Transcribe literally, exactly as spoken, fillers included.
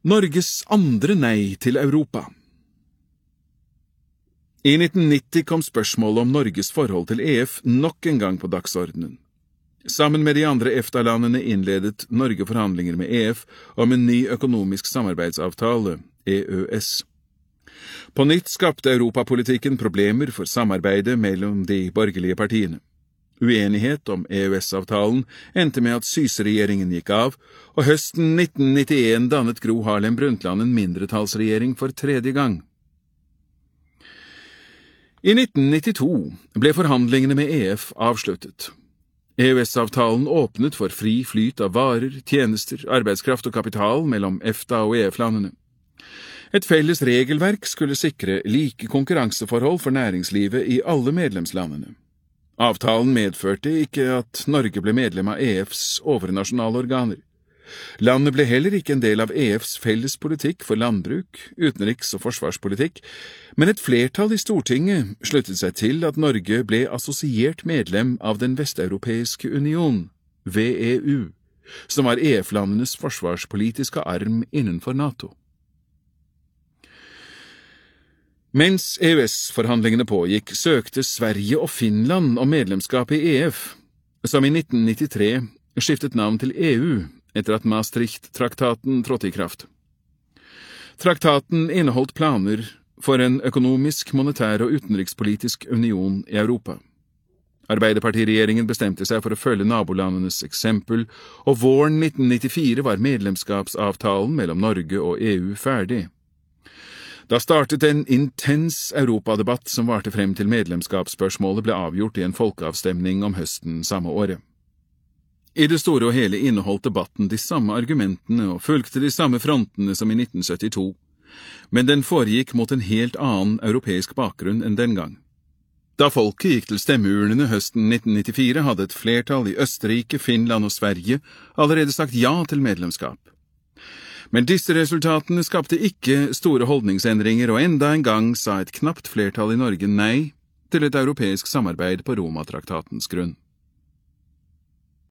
Norges andre nei til Europa. I nitten nitti kom spørsmålet om Norges forhold til E F nok en gang på dagsordenen. Sammen med de andre EFTA-landene innledet Norge forhandlinger med E F om en ny økonomisk samarbeidsavtale, E Ø S. På nytt skapte europapolitikken problemer for samarbeidet mellom de borgerlige partiene. Uenighet om E Ø S-avtalen endte med at Syse-regjeringen gikk av, og høsten nitten nittien dannet Gro Harlem Brundtland en mindretallsregjering for tredje gang. I nitten nittito ble forhandlingene med E F avsluttet. E Ø S-avtalen åpnet for fri flyt av varer, tjenester, arbeidskraft og kapital mellom EFTA og E F-landene. Et felles regelverk skulle sikre like konkurranseforhold for næringslivet i alle medlemslandene. Avtalen medførte ikke at Norge ble medlem av E Fs overnasjonale organer. Landet ble heller ikke en del av E Fs felles politikk for landbruk, utenriks- og forsvarspolitikk, men et flertall i Stortinget sluttet seg til at Norge ble assosiert medlem av den Vesteuropeiske Union, V E U, som var E F-landenes forsvarspolitiske arm innenfor NATO. Mens E Ø S-forhandlingene pågikk, søkte Sverige og Finland om medlemskap i E F, som i nitten nittitre skiftet navn til E U etter at Maastricht-traktaten trådte i kraft. Traktaten inneholdt planer for en økonomisk, monetær og utenrikspolitisk union i Europa. Arbeiderpartiregjeringen bestemte seg for å følge nabolandenes eksempel, og våren nitten nittifire var medlemskapsavtalen mellom Norge og E U ferdig. Da startet en intens europadebatt som varte frem til medlemskapsspørsmålet ble avgjort i en folkeavstemning om høsten samme året. I det store og hele inneholdt debatten de samme argumentene og fulgte de samme frontene som i nitten syttito, men den foregikk mot en helt annen europeisk bakgrunn enn den gang. Da folket gikk til stemmeurnene høsten nitten nittifire, hadde et flertall i Østerrike, Finland og Sverige allerede sagt ja til medlemskap. Men disse resultatene skapte ikke store holdningsendringer, og enda en gang sa et knapt flertall i Norge nei til et europeisk samarbeid på Roma-traktatens grunn.